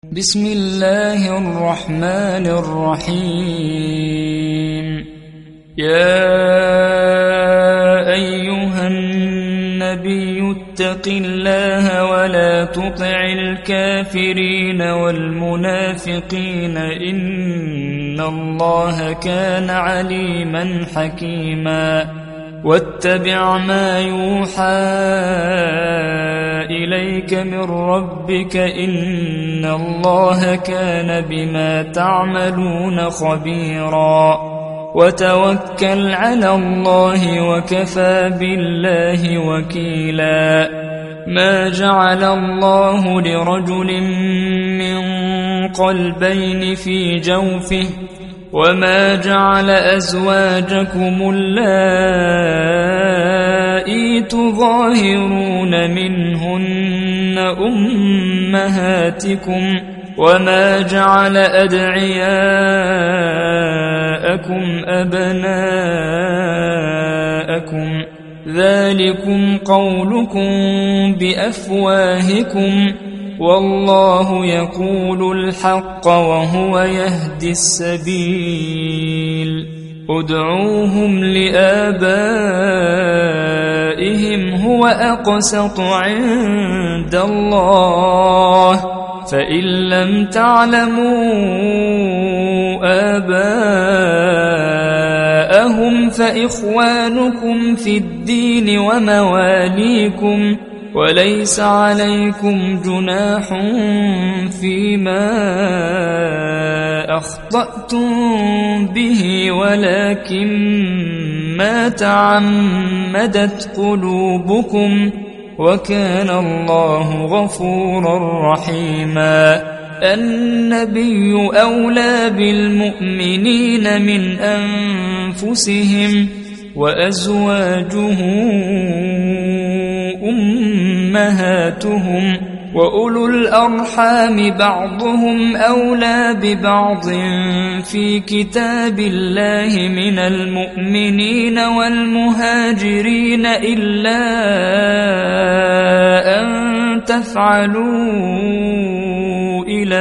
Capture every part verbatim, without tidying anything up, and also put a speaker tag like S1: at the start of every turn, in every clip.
S1: بسم الله الرحمن الرحيم. يا أيها النبي اتق الله ولا تطع الكافرين والمنافقين إن الله كان عليما حكيما. واتبع ما يوحى إليك من ربك إن الله كان بما تعملون خبيرا. وتوكل على الله وكفى بالله وكيلا. ما جعل الله لرجل من قلبين في جوفه وما جعل أزواجكم اللائي تظاهرون منهن أمهاتكم وما جعل أدعياءكم أبناءكم ذلكم قولكم بأفواهكم والله يقول الحق وهو يهدي السبيل. ادعوهم لآبائهم هو أقسط عند الله فإن لم تعلموا آباءهم فإخوانكم في الدين ومواليكم وليس عليكم جناح فيما أخطأتم به ولكن ما تعمدت قلوبكم وكان الله غفورا رحيما. النبي أولى بالمؤمنين من أنفسهم وأزواجه أمهاتهم وأولو الأرحام بعضهم أولى ببعض في كتاب الله من المؤمنين والمهاجرين إلا أن تفعلوا إلى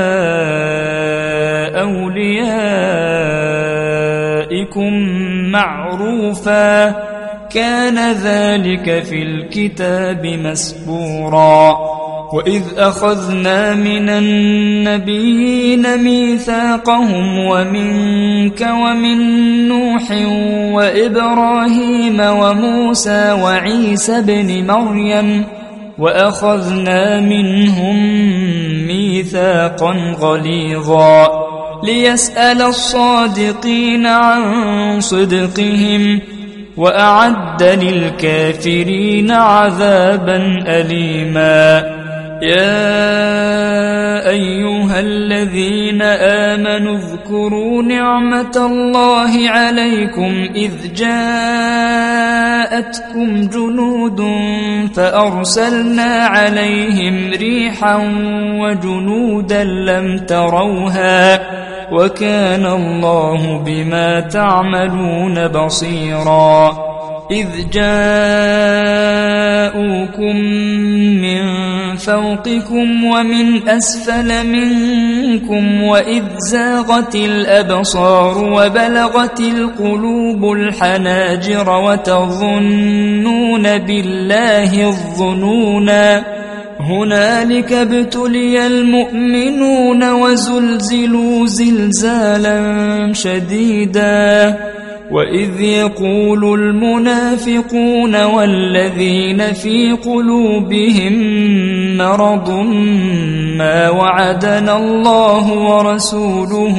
S1: أوليائكم معروفا كان ذلك في الكتاب مسطورا. وإذ أخذنا من النبيين ميثاقهم ومنك ومن نوح وإبراهيم وموسى وعيسى بن مريم وأخذنا منهم ميثاقا غليظا ليسأل الصادقين عن صدقهم وأعد للكافرين عذابا أليما. يا أيها الذين آمنوا اذكروا نعمة الله عليكم إذ جاءتكم جنود فأرسلنا عليهم ريحا وجنودا لم تروها وكان الله بما تعملون بصيرا. إذ جاءوكم من فوقكم ومن أسفل منكم وإذ زاغت الأبصار وبلغت القلوب الحناجر وتظنون بالله الظنونا هنالك ابتلي المؤمنون وزلزلوا زلزالا شديدا. وإذ يقول المنافقون والذين في قلوبهم مرض ما وعدنا الله ورسوله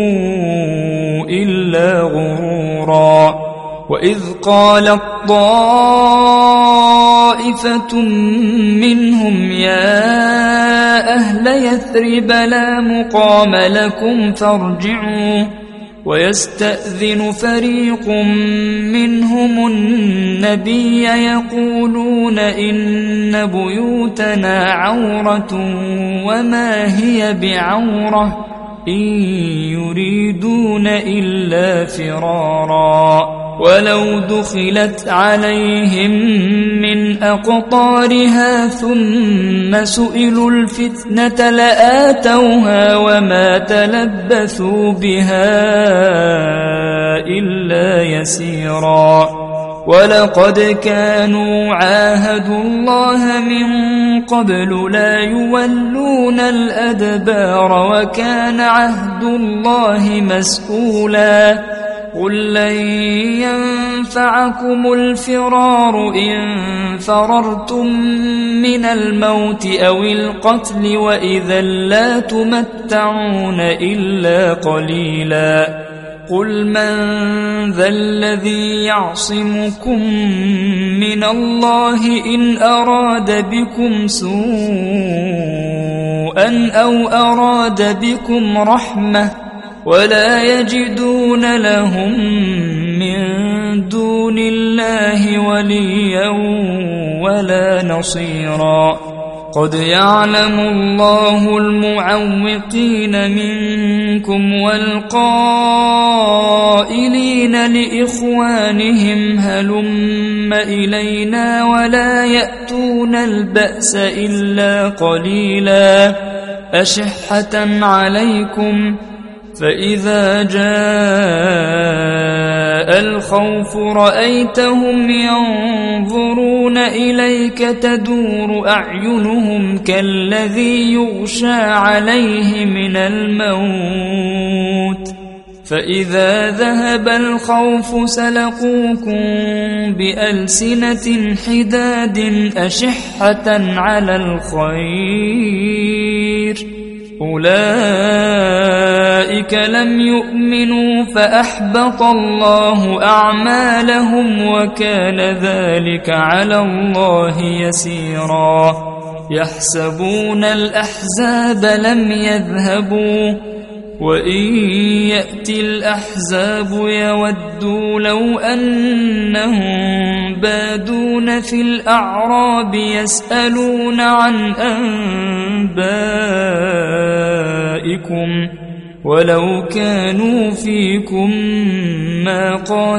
S1: إلا غرورا. وإذ قالت طائفة منهم يا أهل يثرب لا مقام لكم فارجعوا ويستأذن فريق منهم النبي يقولون إن بيوتنا عورة وما هي بعورة إن يريدون إلا فرارا. ولو دخلت عليهم من أقطارها ثم سئلوا الفتنة لآتوها وما تلبثوا بها إلا يسيرا ولقد كانوا عاهدوا الله من قبل لا يولون الأدبار وكان عهد الله مسؤولا قل لن ينفعكم الفرار إن فررتم من الموت أو القتل وإذا لا تمتعون إلا قليلا قل من ذا الذي يعصمكم من الله إن أراد بكم سوءا أو أراد بكم رحمة ولا يجدون لهم من دون الله وليا ولا نصيرا قد يعلم الله المعوقين منكم والقائلين لإخوانهم هلم إلينا ولا يأتون البأس إلا قليلا أشحة عليكم فإذا جاء الخوف رأيتهم ينظرون إليك تدور أعينهم كالذي يغشى عليه من الموت فإذا ذهب الخوف سلقوكم بألسنة حداد أشحة على الخير أولئك لم يؤمنوا فأحبط الله أعمالهم وكان ذلك على الله يسيرا يحسبون الأحزاب لم يذهبوا وإن يأتي الأحزاب يودوا لو أنهم بادون في الأعراب يسألون عن أنبائكم ولو كانوا فيكم ما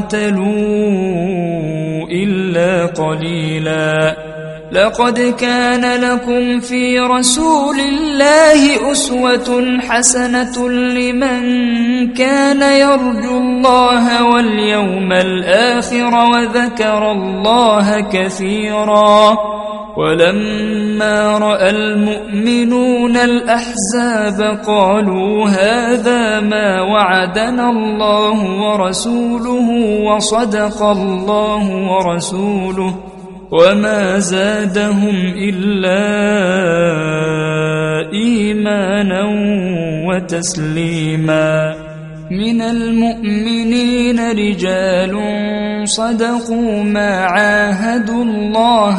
S1: قاتلوا إلا قليلا لقد كان لكم في رسول الله أسوة حسنة لمن كان يرجو الله واليوم الآخر وذكر الله كثيرا ولما رأى المؤمنون الأحزاب قالوا هذا ما وعدنا الله ورسوله وصدق الله ورسوله وما زادهم إلا إيمانا وتسليما من المؤمنين رجال صدقوا ما عاهدوا الله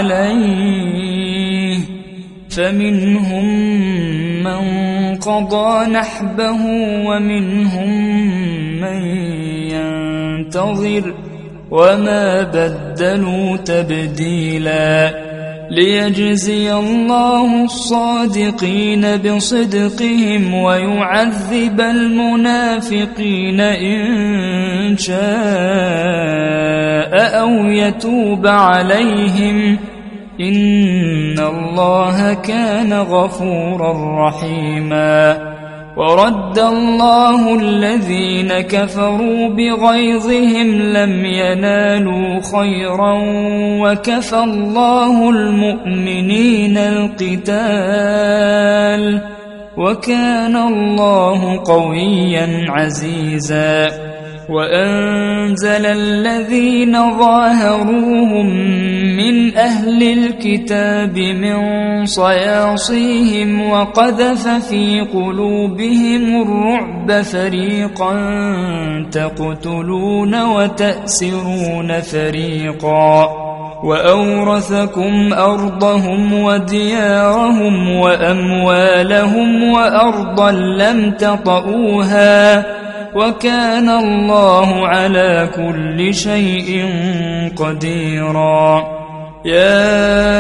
S1: عليه فمنهم من قضى نحبه ومنهم من ينتظر وما بدلوا تبديلا ليجزي الله الصادقين بصدقهم ويعذب المنافقين إن شاء أو يتوب عليهم إن الله كان غفورا رحيما ورد الله الذين كفروا بغيظهم لم ينالوا خيرا وكفى الله المؤمنين القتال وكان الله قويا عزيزا وأنزل الذين ظاهروهم من أهل الكتاب من صياصيهم وقذف في قلوبهم الرعب فريقا تقتلون وتأسرون فريقا وأورثكم أرضهم وديارهم وأموالهم وأرضا لم تطئوها وكان الله على كل شيء قديرا يا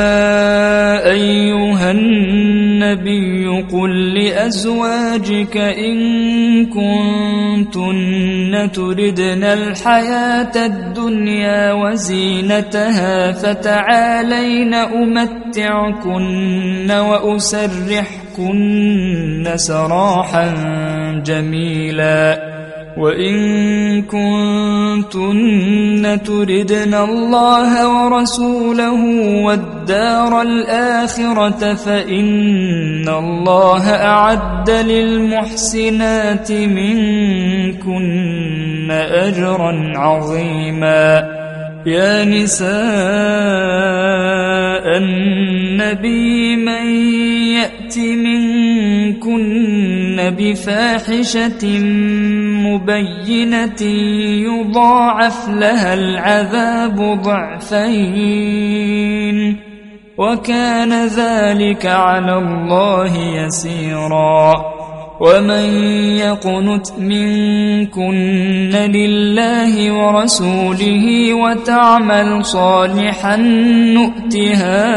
S1: أيها النبي قل لأزواجك إن كنتن تردن الحياة الدنيا وزينتها فتعالين أمتعكن وأسرحكن سراحا جميلا وإن كنتن تردن الله ورسوله والدار الآخرة فإن الله أعد للمحسنات منكن أجرا عظيما يا نساء النبي من يأت منكن بفاحشة مبينة يضاعف لها العذاب ضعفين وكان ذلك على الله يسيرا ومن يقنت منكن لله ورسوله وتعمل صالحا نؤتها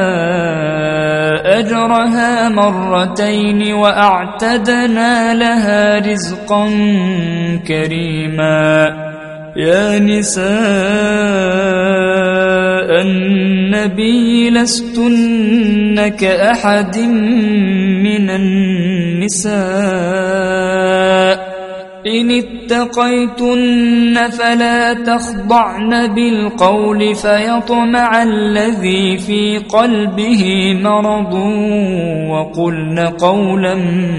S1: أجرها مرتين وأعتدنا لها رزقا كريما يا نساء النبي لستن كأحد من النساء إن اتقيتن فلا تخضعن بالقول فيطمع الذي في قلبه مرض وقلن قولا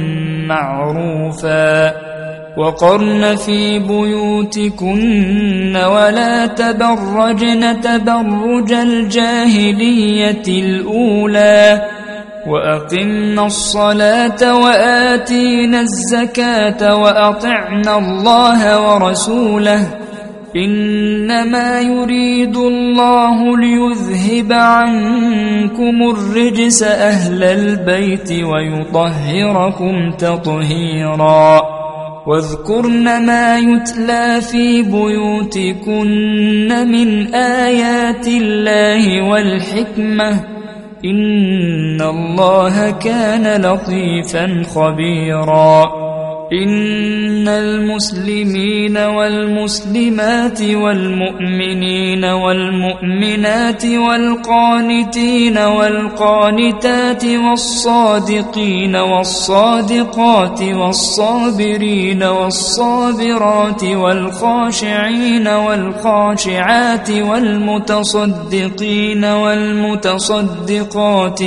S1: معروفا وقرن في بيوتكن ولا تبرجن تبرج الجاهلية الأولى وأقمنا الصلاة وآتينا الزكاة وأطعنا الله ورسوله إنما يريد الله ليذهب عنكم الرجس أهل البيت ويطهركم تطهيرا واذكرن ما يتلى في بيوتكن من آيات الله والحكمة إن الله كان لطيفا خبيرا إن المسلمين والمسلمات والمؤمنين والمؤمنات والقانتين والقانتات والصادقين والصادقات والصابرين والصابرات والخاشعين والخاشعات والمتصدقين والمتصدقات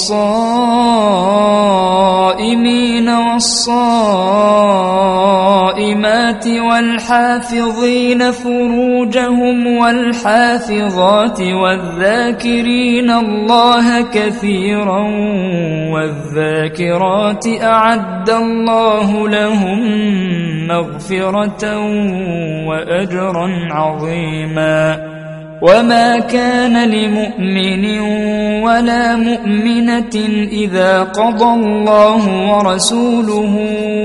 S1: والصائمين والصائمين الصائمات والحافظين فروجهم والحافظات والذاكرين الله كثيرا والذاكرات أعد الله لهم مغفرة وأجرا عظيما وما كان لمؤمن ولا مؤمنة إذا قضى الله ورسوله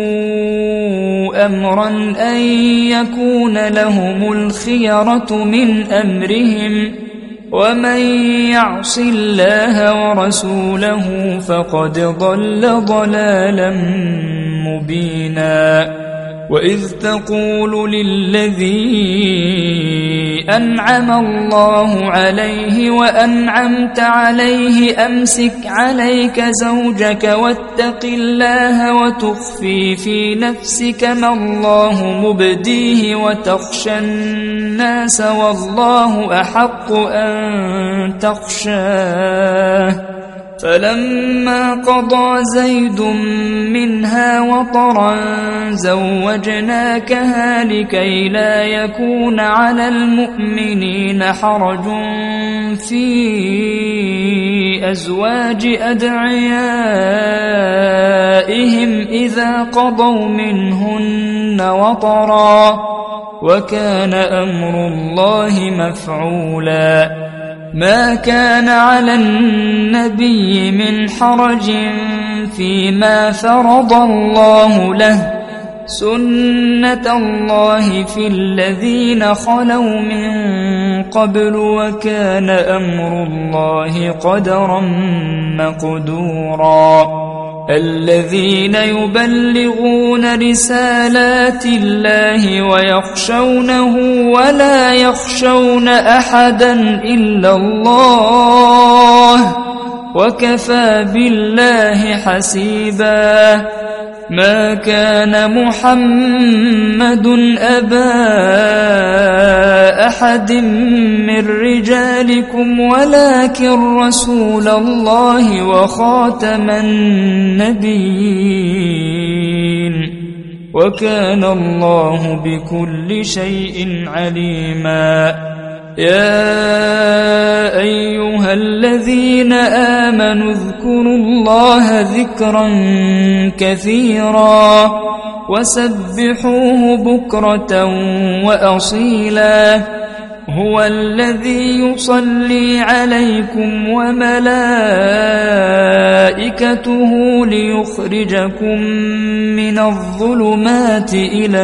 S1: أمرا أن يكون لهم الخيرة من أمرهم ومن يعص الله ورسوله فقد ضل ضلالا مبينا وإذ تقول للذي أنعم الله عليه وأنعمت عليه أمسك عليك زوجك واتق الله وتخفي في نفسك ما الله مبديه وتخشى الناس والله أحق أن تخشاه فلما قضى زيد منها وطرا زوجناكها لكي لا يكون على المؤمنين حرج في أزواج أدعيائهم إذا قضوا منهن وطرا وكان أمر الله مفعولا ما كان على النبي من حرج فيما فرض الله له سنة الله في الذين خلوا من قبل وكان أمر الله قدرا مقدورا الذين يبلغون رسالات الله ويخشونه ولا يخشون أحدا إلا الله وكفى بالله حسيبا ما كان محمد أبا أحد من رجالكم ولكن رسول الله وخاتم النبيين وكان الله بكل شيء عليما يا أيها الذين آمنوا اذكروا الله ذكرا كثيرا وسبحوه بكرة وأصيلا هو الذي يصلي عليكم وملائكته ليخرجكم من الظلمات إلى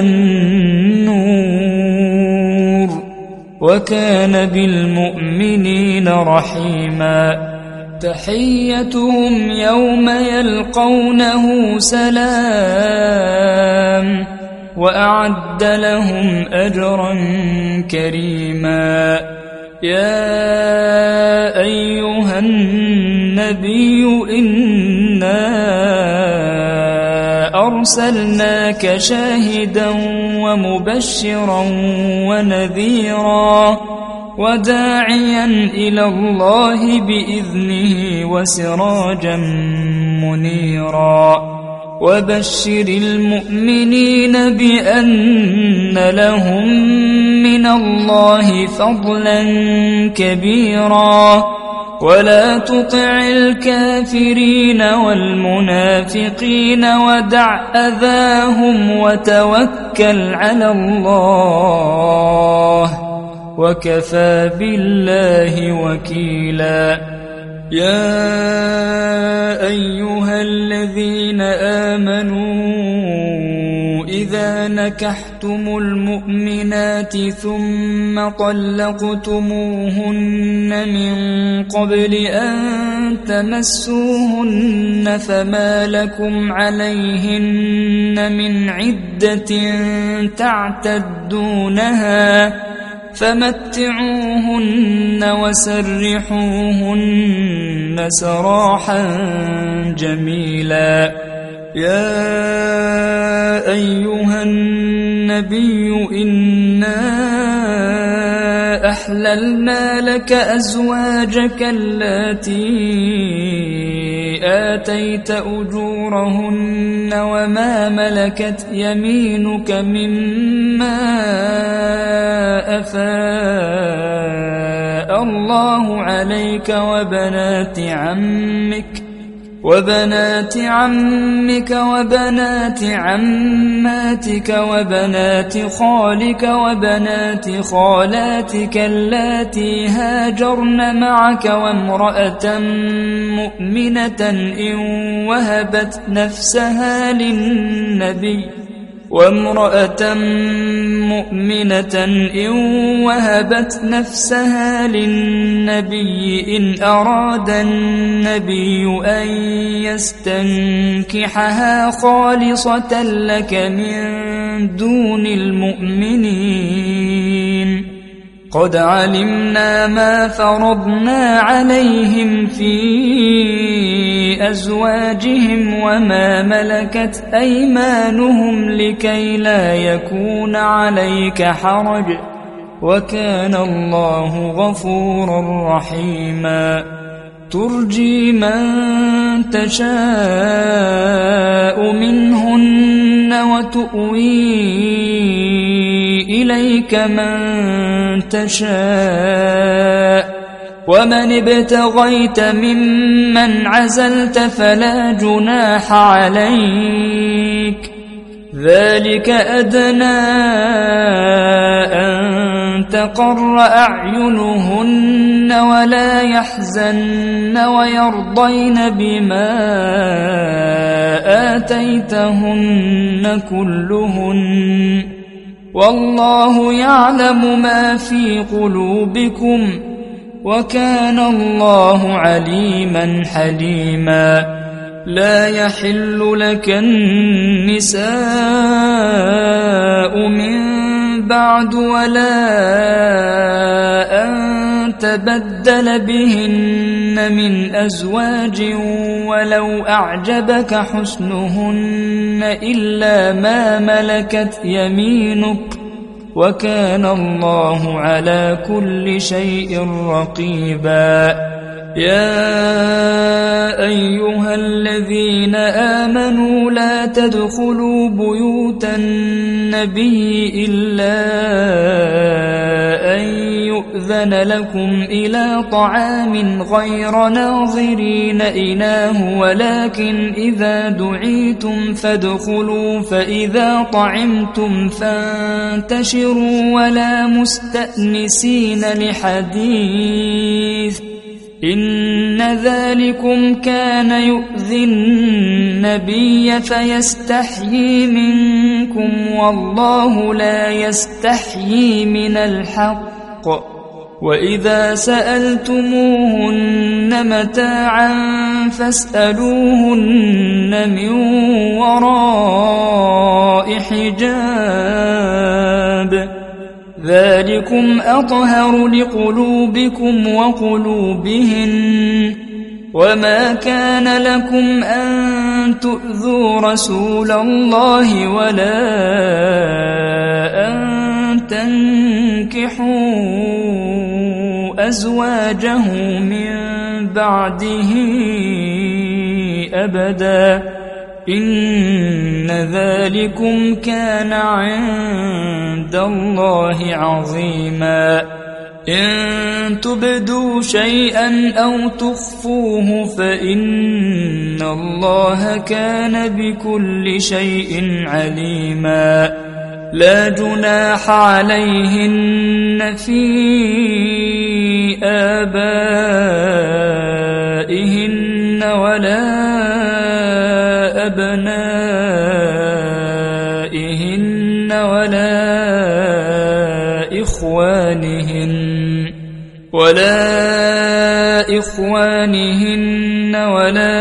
S1: النور وكان بالمؤمنين رحيما تحيتهم يوم يلقونه سلام وأعد لهم أجرا كريما يا أيها النبي إنا أرسلناك شاهدا ومبشرا ونذيرا وداعيا إلى الله بإذنه وسراجا منيرا وبشر المؤمنين بأن لهم من الله فضلا كبيرا ولا تطع الكافرين والمنافقين ودع أذاهم وتوكل على الله وكفى بالله وكيلا يا أيها الذين آمنوا إذا نكحتم المؤمنات ثم طلقتموهن من قبل أن تمسوهن فما لكم عليهن من عدة تعتدونها فمتعوهن وسرحوهن سراحا جميلا يا أيها النبي إنا أحللنا لك أزواجك اللاتي آتيت أجورهن وما ملكت يمينك مما أفاء الله عليك وبنات عمك وبنات عمك وبنات عماتك وبنات خالك وبنات خالاتك اللاتي هاجرن معك وامرأة مؤمنة إن وهبت نفسها للنبي وامرأة مؤمنة إن وهبت نفسها للنبي إن أراد النبي أن يستنكحها خالصة لك من دون المؤمنين قد علمنا ما فرضنا عليهم في أزواجهم وما ملكت أيمانهم لكي لا يكون عليك حرج وكان الله غفورا رحيما ترجي من تشاء منهن وتؤوي إليك من تشاء ومن ابتغيت ممن عزلت فلا جناح عليك ذلك أدنى أن تقر أعينهن ولا يحزن ويرضين بما آتيتهن كلهن والله يعلم ما في قلوبكم وكان الله عليما حليما لا يحل لك النساء من بعد ولا أن تبدل بهن من أزواج ولو أعجبك حسنهن إلا ما ملكت يمينك وكان الله على كل شيء رقيبا يا أيها الذين آمنوا لا تدخلوا بيوت النبي إلا أن يؤذن لكم إلى طعام غير ناظرين إناه ولكن إذا دعيتم فادخلوا فإذا طعمتم فانتشروا ولا مستأنسين لحديث إن ذلكم كان يؤذي النبي فيستحيي منكم والله لا يستحيي من الحق وإذا سألتموهن متاعا فاسألوهن من وراء حجاب ذلكم أطهر لقلوبكم وقلوبهن وما كان لكم أن تؤذوا رسول الله ولا أن تنكحوا أزواجه من بعده أبدا إن ذلكم كان عند الله عظيما إن تبدوا شيئا أو تخفوه فإن الله كان بكل شيء عليما لا جناح عليهن في آبائهن ولا أبنائهن ولا إخوانهن ولا إخوانهن ولا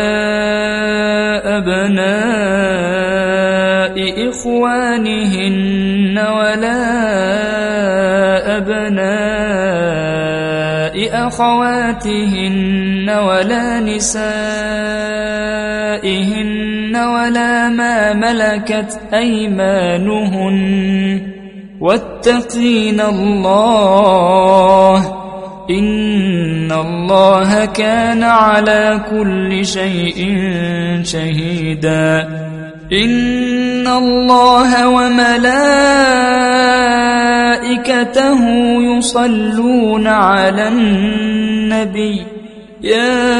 S1: أبناء إخوانهن ولا أبناء أخواتهن ولا نسائهن ولا ما ملكت أيمانهن واتقين الله إن الله كان على كل شيء شهيدا إن الله وملائكته يصلون على النبي يا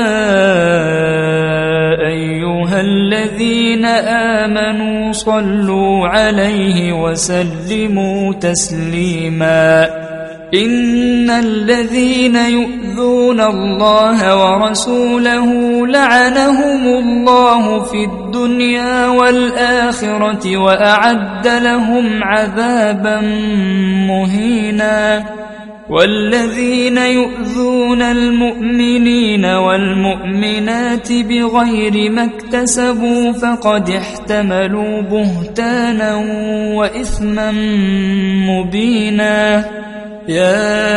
S1: أيها الذين آمنوا صلوا عليه وسلموا تسليما إن الذين يؤذون الله ورسوله لعنهم الله في الدنيا والآخرة وأعد لهم عذابا مهينا والذين يؤذون المؤمنين والمؤمنات بغير ما اكتسبوا فقد احتملوا بهتانا وإثما مبينا يا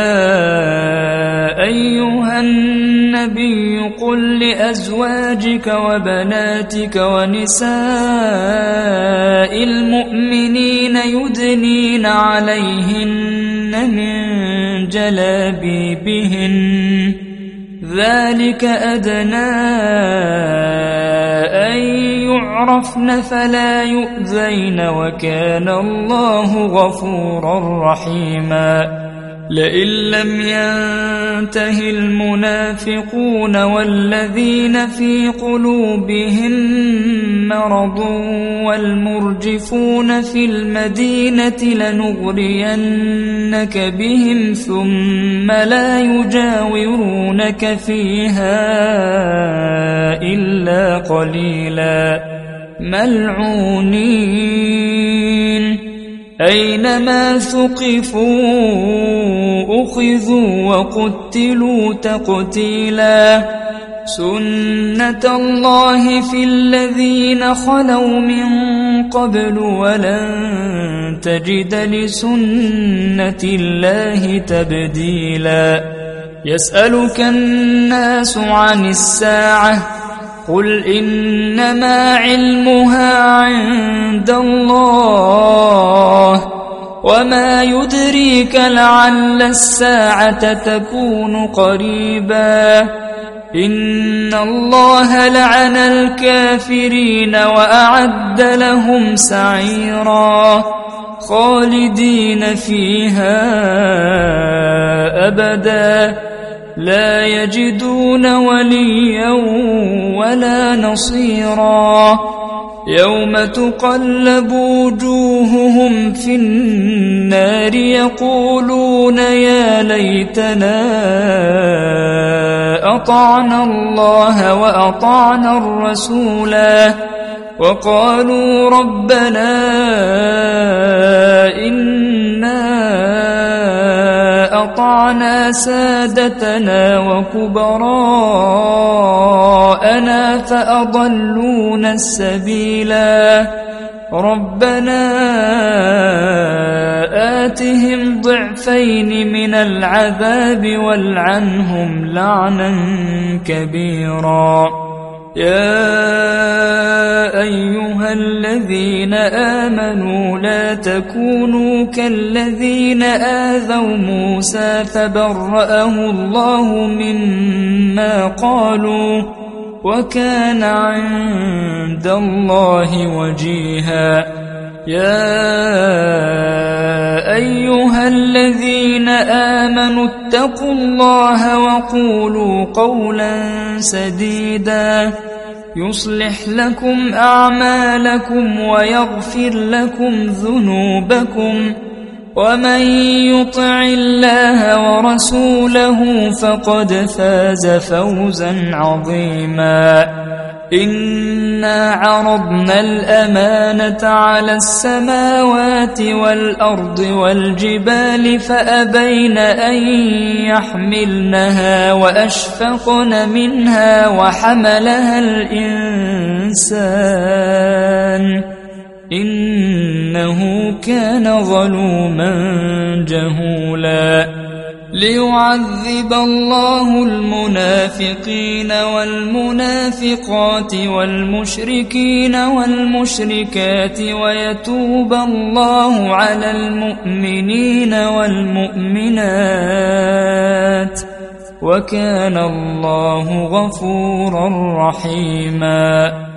S1: أيها النبي قل لأزواجك وبناتك ونساء المؤمنين يدنين عليهن من جلابيبهن ذلك أدنى أن يعرفن فلا يؤذين وكان الله غفورا رحيما لئن لم ينته المنافقون والذين في قلوبهم مرض والمرجفون في المدينة لنغرينك بهم ثم لا يجاورونك فيها إلا قليلا ملعونين أينما ثقفوا أخذوا وقتلوا تقتيلا سنة الله في الذين خلوا من قبل ولن تجد لسنة الله تبديلا يسألك الناس عن الساعة قل إنما علمها عند الله وما يدريك لعل الساعة تكون قريبا إن الله لعن الكافرين وأعد لهم سعيرا خالدين فيها أبدا لا يجدون وليا ولا نصيرا يوم تقلب وجوههم في النار يقولون يا ليتنا أطعنا الله وأطعنا الرسولا وقالوا ربنا إنا أطعنا سادتنا وكبراءنا فأضلونا السبيلا ربنا آتهم ضعفين من العذاب والعنهم لعنا كبيرا يا أيها الذين آمنوا لا تكونوا كالذين آذوا موسى فبرأه الله مما قالوا وكان عند الله وجيها يا أيها الذين آمنوا اتقوا الله وقولوا قولا سديدا يصلح لكم أعمالكم ويغفر لكم ذنوبكم ومن يطع الله ورسوله فقد فاز فوزا عظيما إنا عرضنا الأمانة على السماوات والأرض والجبال فأبين أن يحملنها وأشفقن منها وحملها الإنسان إنه كان ظلوما جهولا ليعذب الله المنافقين والمنافقات والمشركين والمشركات ويتوب الله على المؤمنين والمؤمنات وكان الله غفورا رحيما